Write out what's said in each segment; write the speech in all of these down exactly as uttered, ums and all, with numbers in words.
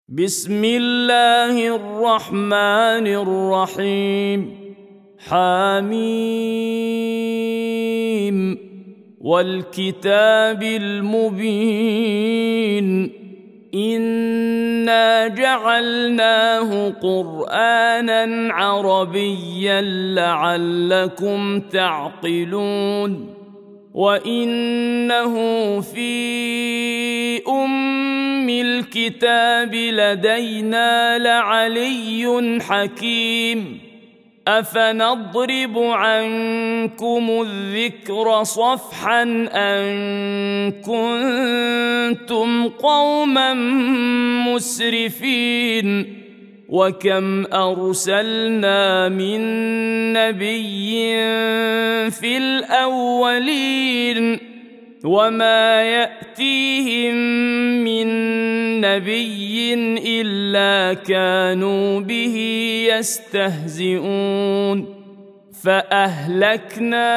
بسم الله الرحمن الرحيم. حميم والكتاب المبين إنا جعلناه قرآنا عربيا لعلكم تعقلون وإنه في أم الكتاب لدينا لعلي حكيم أفنضرب عنكم الذكر صفحا أن كنتم قوما مسرفين وكم أرسلنا من نبي في الأولين وما يأتيهم من نبي إلا كانوا به يستهزئون فأهلكنا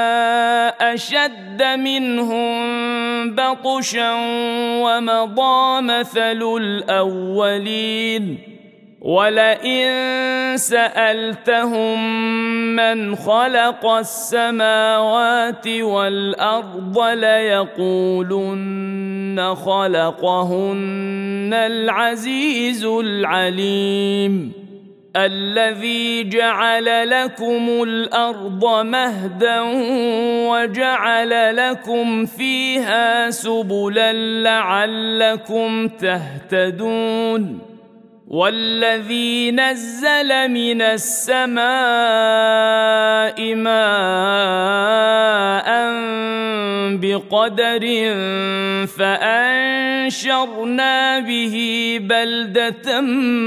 أشد منهم بطشا ومضى مثل الأولين ولئن سألتهم من خلق السماوات والأرض ليقولن خلقهن العزيز العليم الذي جعل لكم الأرض مهدا وجعل لكم فيها سبلا لعلكم تهتدون والذي نزل من السماء ماء بقدر فأنشرنا به بلدة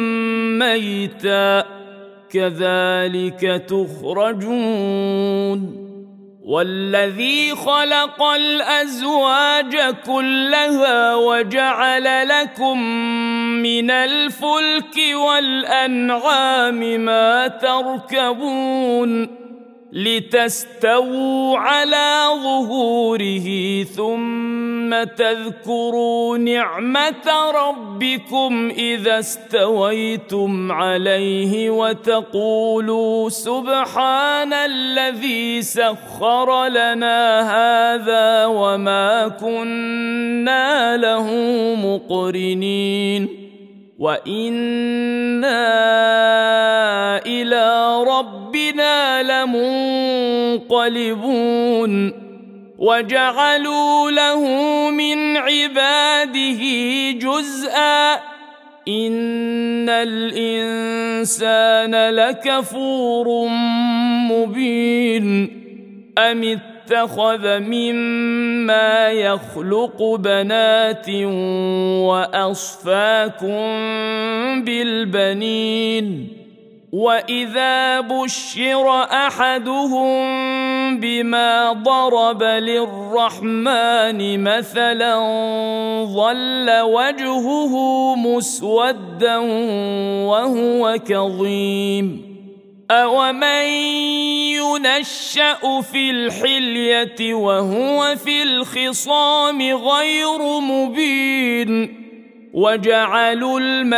ميتا كذلك تخرجون والذي خلق الأزواج كلها وجعل لكم من الفلك والأنعام ما تركبون لتستووا على ظهوره ثم تذكروا نعمة ربكم إذا استويتم عليه وتقولوا سبحان الذي سخر لنا هذا وما كنا له مقرنين وإنا إلى ربنا لمنقلبون وجعلوا له من عباده جزءا إن الإنسان لكفور مبين أم اتخذ مما يخلق بنات وأصفاكم بالبنين وإذا بشر أحدهم بما ضرب للرحمن مثلا ظل وجهه مسودا وهو كظيم أومن ينشأ في الحلية وهو في الخصام غير مبين وجعلوا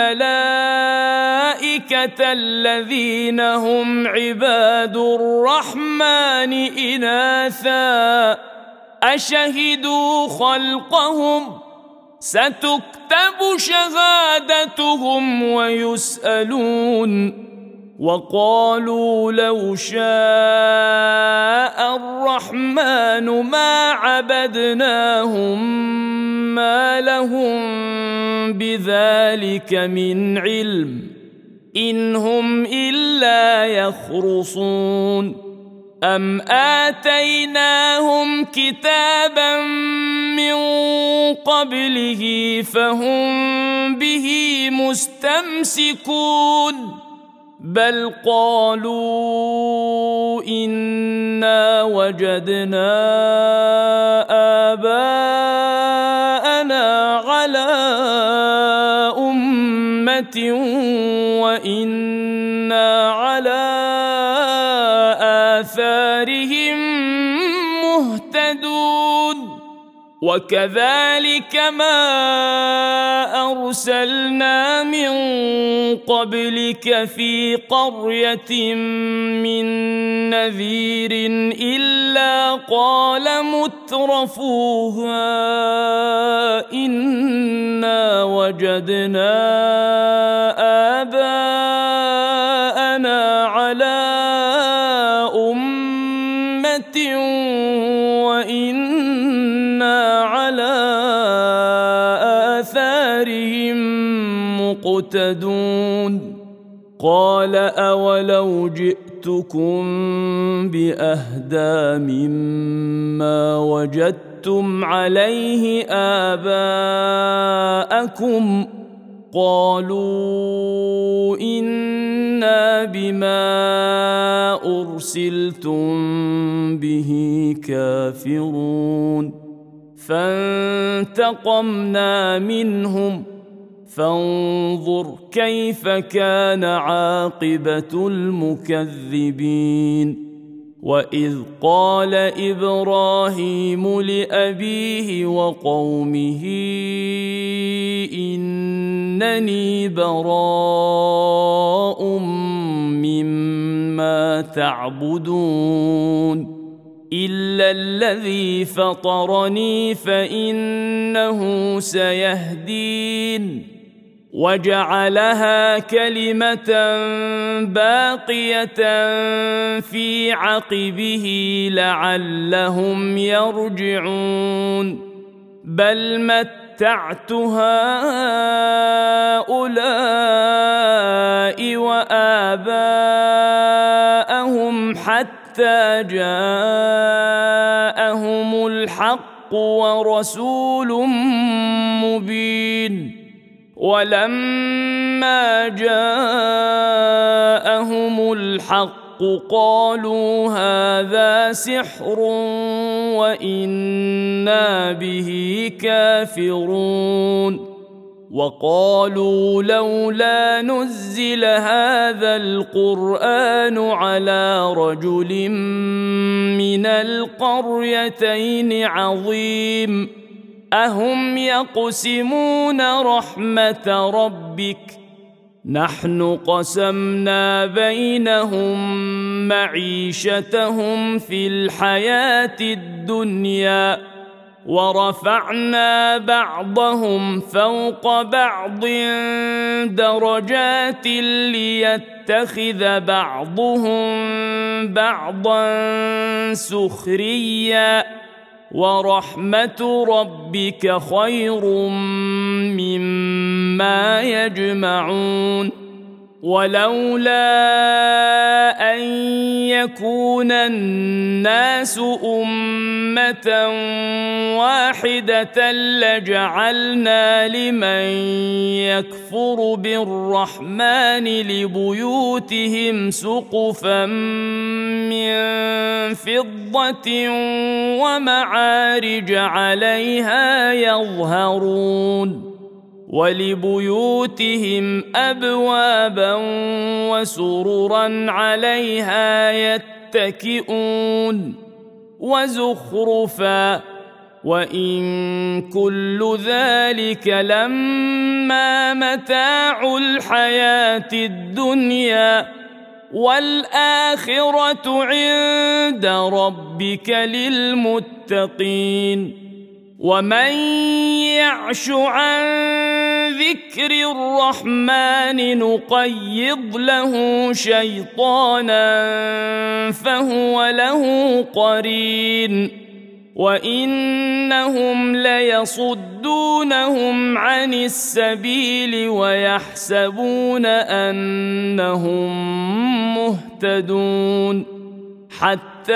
الملائكة الذين هم عباد الرحمن إناثا أشهدوا خلقهم ستكتب شهادتهم ويسألون وقالوا لو شاء الرحمن ما عبدناهم ما لهم بذلك من علم إن هم إلا يخرصون أم آتيناهم كتابا من قبله فهم به مستمسكون بل قالوا إنا وجدنا آباءنا على أمة وإنا على آثارهم مهتدون وكذلك ما أرسلنا من قبلك في قرية من نذير إلا قال مترفوها إنا وجدنا آباءنا على أمة وإنا على آثارهم مقتدون قال أولو جئتكم بأهدى مما وجدتم عليه آباءكم قالوا إنا بما أرسلتم به كافرون فانتقمنا منهم فانظر كيف كان عاقبة المكذبين وإذ قال إبراهيم لأبيه وقومه إنني براء مما تعبدون إلا الذي فطرني فإنه سيهدين وجعلها كلمة باقية في عقبه لعلهم يرجعون بل متعت هؤلاء وآباءهم حتى جاءهم الحق ورسول مبين ولما جاءهم الحق قالوا هذا سحر وإنا به كافرون وقالوا لولا نزل هذا القرآن على رجل من القريتين عظيم أهم يقسمون رحمة ربك نحن قسمنا بينهم معيشتهم في الحياة الدنيا ورفعنا بعضهم فوق بعض درجات ليتخذ بعضهم بعضا سخريا ورحمة ربك خير مما يجمعون ولولا أن يكون الناس أمة واحدة لجعلنا لمن يكفر بالرحمن لبيوتهم سقفا من فضة ومعارج عليها يظهرون ولبيوتهم أبوابا وسررا عليها يتكئون وزخرفا وإن كل ذلك لما متاع الحياة الدنيا والآخرة عند ربك للمتقين ومن يعش عن ذكر الرحمن نقيض له شيطانا فهو له قرين وإنهم ليصدونهم عن السبيل ويحسبون أنهم مهتدون حتى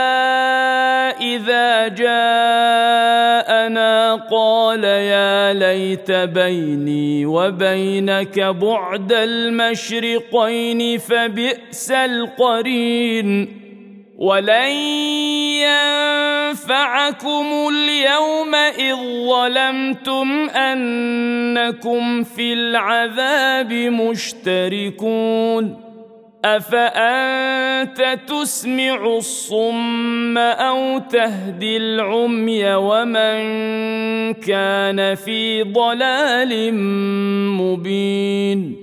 إذا جاءنا قال يا ليت بيني وبينك بعد المشرقين فبئس القرين ولن ينفعكم اليوم إذ ظلمتم أنكم في العذاب مشتركون أفأنت تسمع الصم أو تهدي العمي ومن كان في ضلال مبين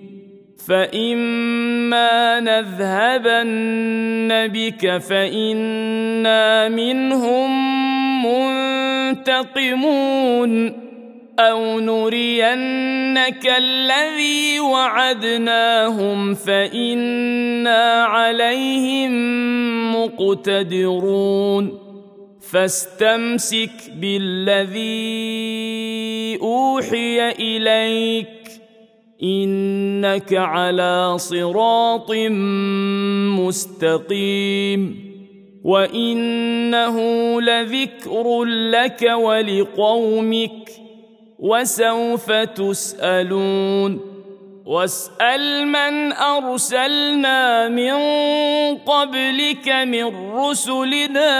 فإما نذهبن بك فإنا منهم منتقمون أو نرينك الذي وعدناهم فإنا عليهم مقتدرون فاستمسك بالذي أوحي إليك إنك على صراط مستقيم وإنه لذكر لك ولقومك وسوف تسألون واسأل من أرسلنا من قبلك من رسلنا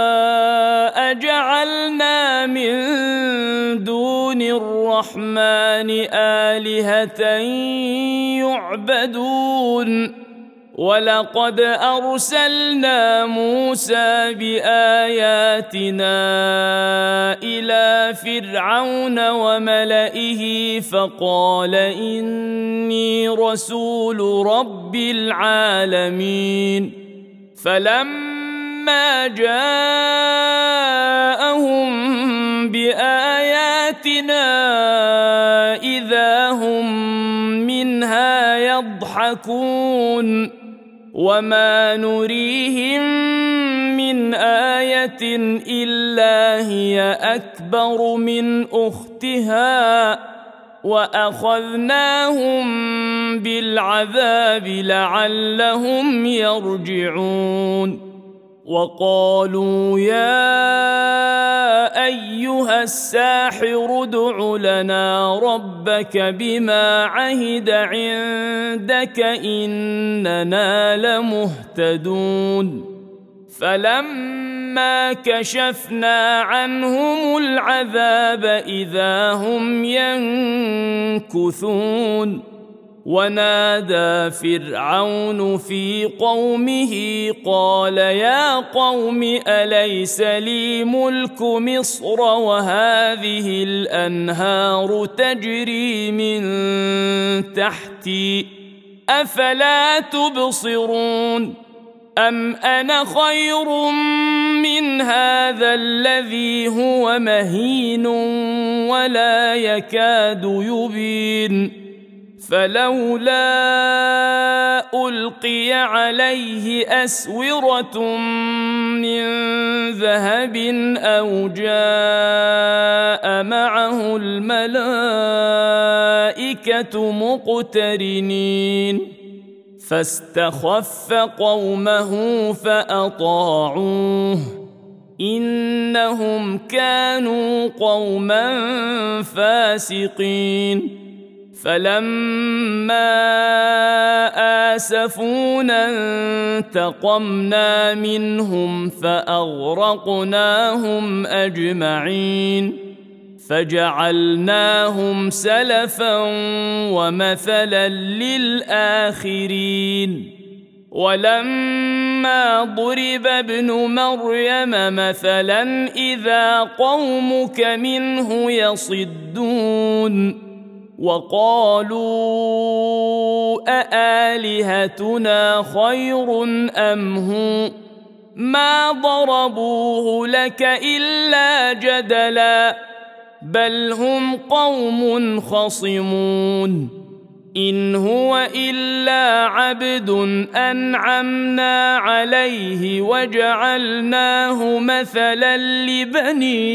أجعلنا من دون الرحمن آلهة يعبدون ولقد أرسلنا موسى بآياتنا إلى فرعون وملئه فقال إني رسول رب العالمين فلما جاءهم بآياتنا إذا هم منها يضحكون وما نريهم من آية إلا هي أكبر من أختها وأخذناهم بالعذاب لعلهم يرجعون وقالوا يا أيها الساحر ادع لنا ربك بما عهد عندك إننا لمهتدون فلما كشفنا عنهم العذاب إذا هم ينكثون ونادى فرعون في قومه قال يا قوم أليس لي ملك مصر وهذه الأنهار تجري من تحتي أفلا تبصرون أم أنا خير من هذا الذي هو مهين ولا يكاد يبين فلولا ألقي عليه أسورة من ذهب أو جاء معه الملائكة مقترنين فاستخف قومه فأطاعوه إنهم كانوا قوما فاسقين فلما آسفونا انتقمنا منهم فأغرقناهم أجمعين فجعلناهم سلفا ومثلا للآخرين ولما ضرب ابن مريم مثلا إذا قومك منه يصدون وقالوا أآلهتنا خير أم هو ما ضربوه لك إلا جدلا بل هم قوم خصمون إن هو إلا عبد أنعمنا عليه وجعلناه مثلا لبني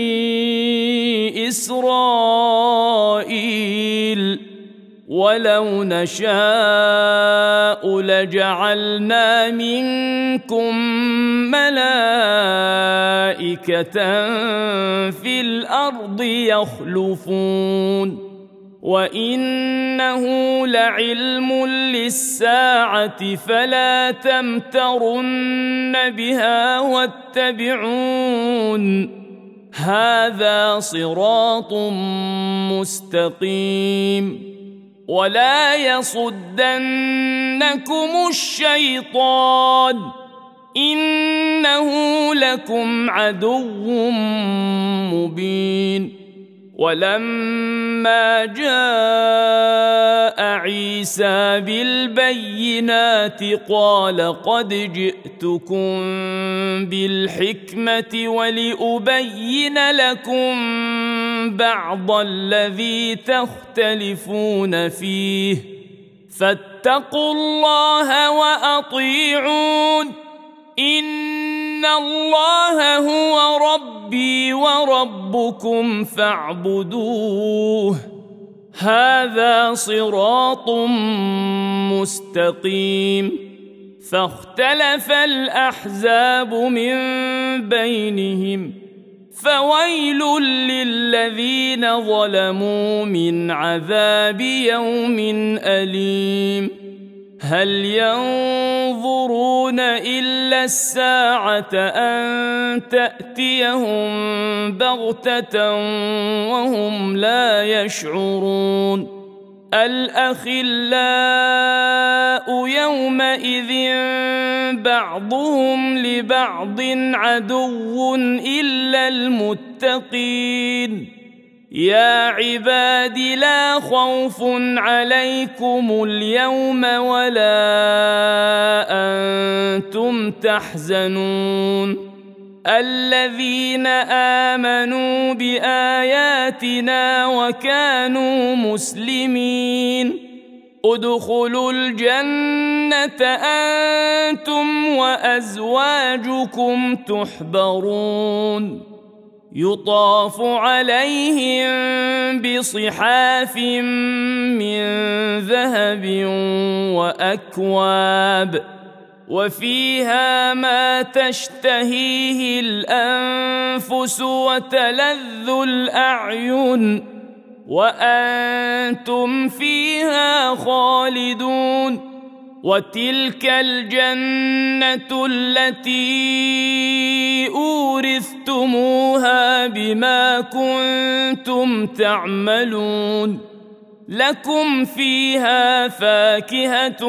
إسرائيل ولو نشاء لجعلنا منكم ملائكة في الأرض يخلفون وإنه لعلم للساعة فلا تمترن بها واتبعون هذا صراط مستقيم ولا يصدنكم الشيطان إنه لكم عدو مبين. ولما جاء عيسى بالبينات قال قد جئتكم بالحكمة ولأبين لكم بعض الذي تختلفون فيه فاتقوا الله وأطيعون إن الله هو ربي وربكم فاعبدوه هذا صراط مستقيم. فاختلف الأحزاب من بينهم فويل للذين ظلموا من عذاب يوم أليم. هل ينظرون إلا الساعة أن تأتيهم بغتة وهم لا يشعرون. الأخلاء يومئذ بعضهم لبعض عدو إلا المتقين. يا عباد لا خوف عليكم اليوم ولا أنتم تحزنون الذين آمنوا بآياتنا وكانوا مسلمين ادخلوا الجنة أنتم وأزواجكم تحبرون يطاف عليهم بصحاف من ذهب وأكواب وفيها ما تشتهيه الأنفس وتلذ الأعين وأنتم فيها خالدون. وتلك الجنة التي أورثتموها بما كنتم تعملون لكم فيها فاكهة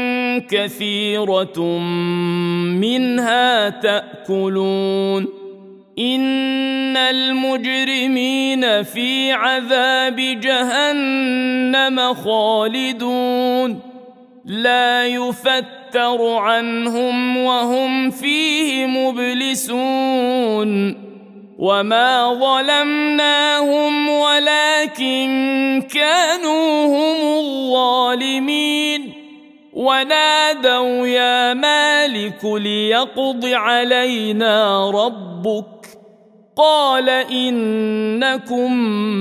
كثيرة منها تأكلون. إن المجرمين في عذاب جهنم خالدون لا يفتر عنهم وهم فيه مبلسون. وما ظلمناهم ولكن كانوا هم الظالمين. ونادوا يا مالك ليقض علينا ربك قال إنكم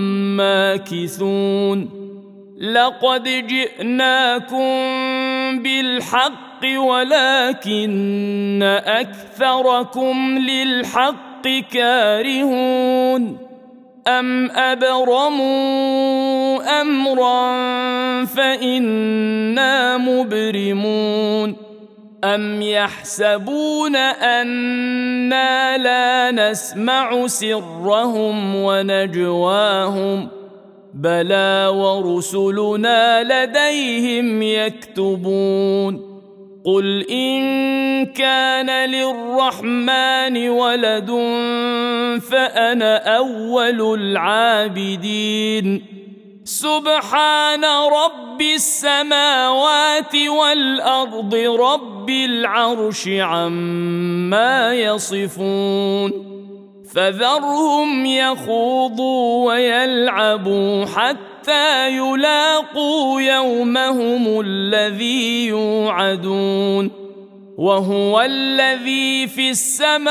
ماكثون. لقد جئناكم بالحق ولكن أكثركم للحق كارهون. أم أبرموا أمرا فإنا مبرمون. أم يحسبون أنا لا نسمع سرهم ونجواهم بلى ورسلنا لديهم يكتبون. قل إن كان للرحمن ولد فأنا أول العابدين. سبحان رب السماوات والأرض رب العرش عما يصفون. فذرهم يخوضوا ويلعبوا حتى يلاقوا يومهم الذي يوعدون. وهو الذي في السماء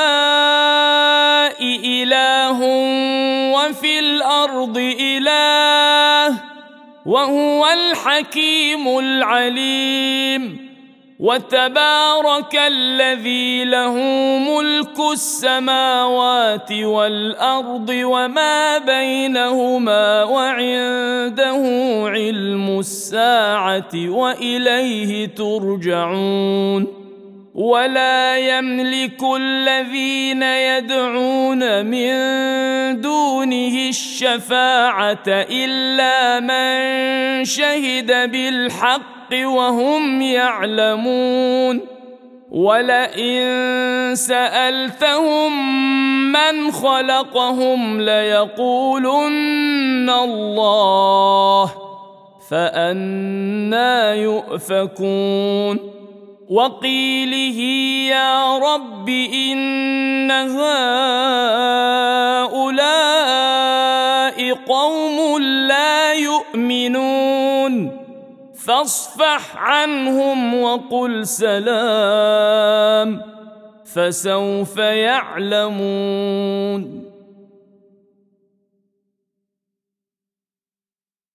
إله وفي الأرض إله وهو الحكيم العليم. وتبارك الذي له ملك السماوات والأرض وما بينهما وعنده علم الساعة وإليه ترجعون. ولا يملك الذين يدعون من دونه الشفاعة إلا من شهد بالحق وهم يعلمون ولئن سألتهم من خلقهم ليقولن الله فأنى يؤفكون وقيله يا رب إن هؤلاء قوم لا يؤمنون فاصفح عنهم وقل سلام فسوف يعلمون.